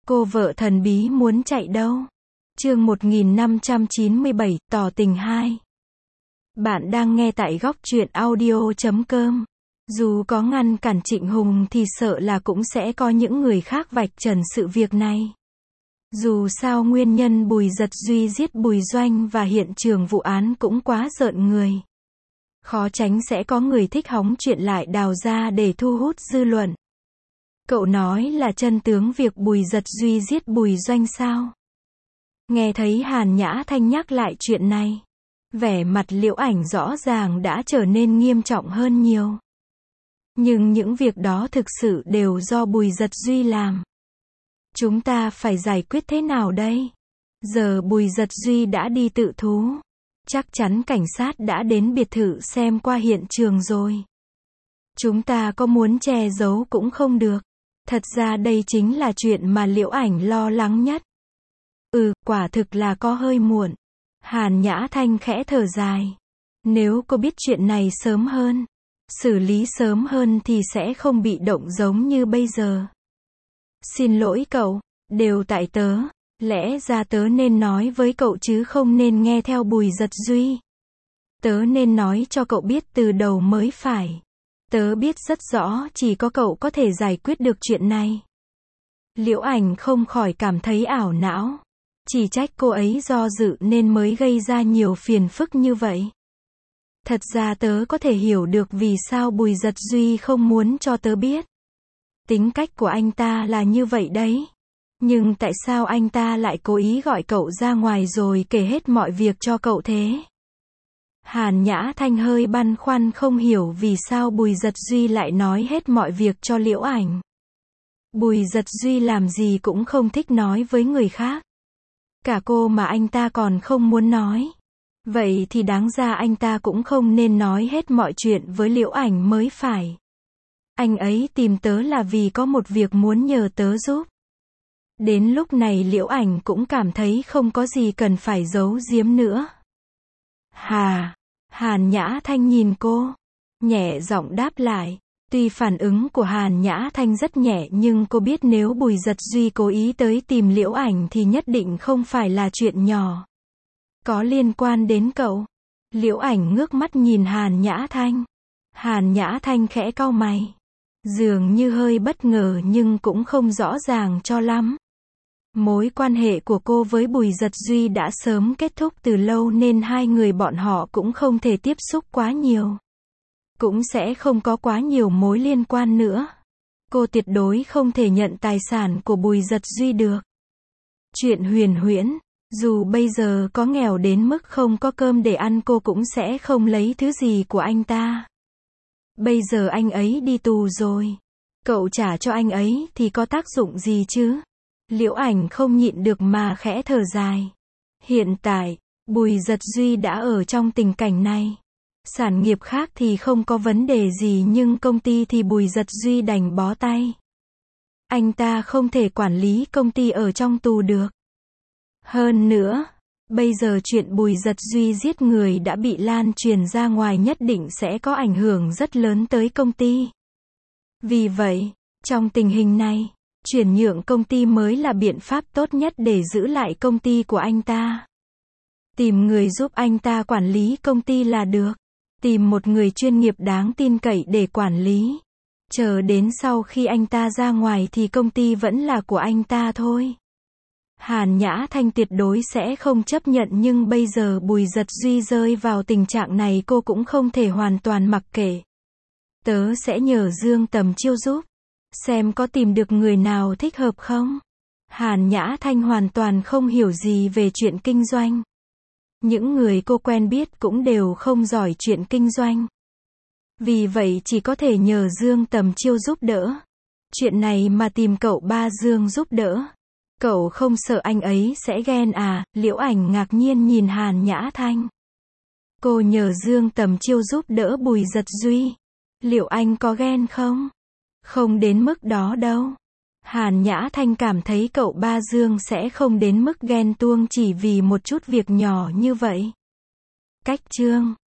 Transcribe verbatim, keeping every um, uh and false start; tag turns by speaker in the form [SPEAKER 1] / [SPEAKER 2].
[SPEAKER 1] Cô vợ thần bí muốn chạy đâu? Chương một nghìn năm trăm chín mươi bảy, tỏ tình hai. Bạn đang nghe tại góc truyện audio chấm com. Dù có ngăn cản Trịnh Hùng thì sợ là cũng sẽ có những người khác vạch trần sự việc này. Dù sao nguyên nhân Bùi Dật Duy giết Bùi Doanh và hiện trường vụ án cũng quá rợn người. Khó tránh sẽ có người thích hóng chuyện lại đào ra để thu hút dư luận. Cậu nói là chân tướng việc Bùi Dật Duy giết Bùi Doanh sao? Nghe thấy Hàn Nhã Thanh nhắc lại chuyện này, vẻ mặt Liễu Ảnh rõ ràng đã trở nên nghiêm trọng hơn nhiều. Nhưng những việc đó thực sự đều do Bùi Dật Duy làm. Chúng ta phải giải quyết thế nào đây? Giờ Bùi Dật Duy đã đi tự thú. Chắc chắn cảnh sát đã đến biệt thự xem qua hiện trường rồi. Chúng ta có muốn che giấu cũng không được. Thật ra đây chính là chuyện mà Liễu Ảnh lo lắng nhất. Ừ, quả thực là có hơi muộn. Hàn Nhã Thanh khẽ thở dài. Nếu cô biết chuyện này sớm hơn, xử lý sớm hơn thì sẽ không bị động giống như bây giờ. Xin lỗi cậu, đều tại tớ. Lẽ ra tớ nên nói với cậu chứ không nên nghe theo Bùi Dật Duy. Tớ nên nói cho cậu biết từ đầu mới phải. Tớ biết rất rõ chỉ có cậu có thể giải quyết được chuyện này. Liễu Ảnh không khỏi cảm thấy ảo não. Chỉ trách cô ấy do dự nên mới gây ra nhiều phiền phức như vậy. Thật ra tớ có thể hiểu được vì sao Bùi Dật Duy không muốn cho tớ biết. Tính cách của anh ta là như vậy đấy. Nhưng tại sao anh ta lại cố ý gọi cậu ra ngoài rồi kể hết mọi việc cho cậu thế? Hàn Nhã Thanh hơi băn khoăn không hiểu vì sao Bùi Dật Duy lại nói hết mọi việc cho Liễu Ảnh. Bùi Dật Duy làm gì cũng không thích nói với người khác. Cả cô mà anh ta còn không muốn nói. Vậy thì đáng ra anh ta cũng không nên nói hết mọi chuyện với Liễu Ảnh mới phải. Anh ấy tìm tớ là vì có một việc muốn nhờ tớ giúp. Đến lúc này Liễu Ảnh cũng cảm thấy không có gì cần phải giấu giếm nữa. Hà, Hàn Nhã Thanh nhìn cô, nhẹ giọng đáp lại. Tuy phản ứng của Hàn Nhã Thanh rất nhẹ nhưng cô biết nếu Bùi Dật Duy cố ý tới tìm Liễu Ảnh thì nhất định không phải là chuyện nhỏ. Có liên quan đến cậu. Liễu Ảnh ngước mắt nhìn Hàn Nhã Thanh. Hàn Nhã Thanh khẽ cau mày. Dường như hơi bất ngờ nhưng cũng không rõ ràng cho lắm. Mối quan hệ của cô với Bùi Dật Duy đã sớm kết thúc từ lâu nên hai người bọn họ cũng không thể tiếp xúc quá nhiều. Cũng sẽ không có quá nhiều mối liên quan nữa. Cô tuyệt đối không thể nhận tài sản của Bùi Dật Duy được. Chuyện huyền huyễn, dù bây giờ có nghèo đến mức không có cơm để ăn cô cũng sẽ không lấy thứ gì của anh ta. Bây giờ anh ấy đi tù rồi. Cậu trả cho anh ấy thì có tác dụng gì chứ? Liễu Ảnh không nhịn được mà khẽ thở dài. Hiện tại, Bùi Dật Duy đã ở trong tình cảnh này. Sản nghiệp khác thì không có vấn đề gì nhưng công ty thì Bùi Dật Duy đành bó tay. Anh ta không thể quản lý công ty ở trong tù được. Hơn nữa, bây giờ chuyện Bùi Dật Duy giết người đã bị lan truyền ra ngoài nhất định sẽ có ảnh hưởng rất lớn tới công ty. Vì vậy, trong tình hình này, chuyển nhượng công ty mới là biện pháp tốt nhất để giữ lại công ty của anh ta. Tìm người giúp anh ta quản lý công ty là được. Tìm một người chuyên nghiệp đáng tin cậy để quản lý. Chờ đến sau khi anh ta ra ngoài thì công ty vẫn là của anh ta thôi. Hàn Nhã Thanh tuyệt đối sẽ không chấp nhận nhưng bây giờ Bùi Dật Duy rơi vào tình trạng này cô cũng không thể hoàn toàn mặc kệ. Tớ sẽ nhờ Dương Tầm Chiêu giúp. Xem có tìm được người nào thích hợp không? Hàn Nhã Thanh hoàn toàn không hiểu gì về chuyện kinh doanh. Những người cô quen biết cũng đều không giỏi chuyện kinh doanh. Vì vậy chỉ có thể nhờ Dương Tầm Chiêu giúp đỡ. Chuyện này mà tìm cậu ba Dương giúp đỡ. Cậu không sợ anh ấy sẽ ghen à? Liễu Ảnh ngạc nhiên nhìn Hàn Nhã Thanh. Cô nhờ Dương Tầm Chiêu giúp đỡ Bùi Dật Duy. Liệu anh có ghen không? Không đến mức đó đâu. Hàn Nhã Thanh cảm thấy cậu ba Dương sẽ không đến mức ghen tuông chỉ vì một chút việc nhỏ như vậy. Cách chương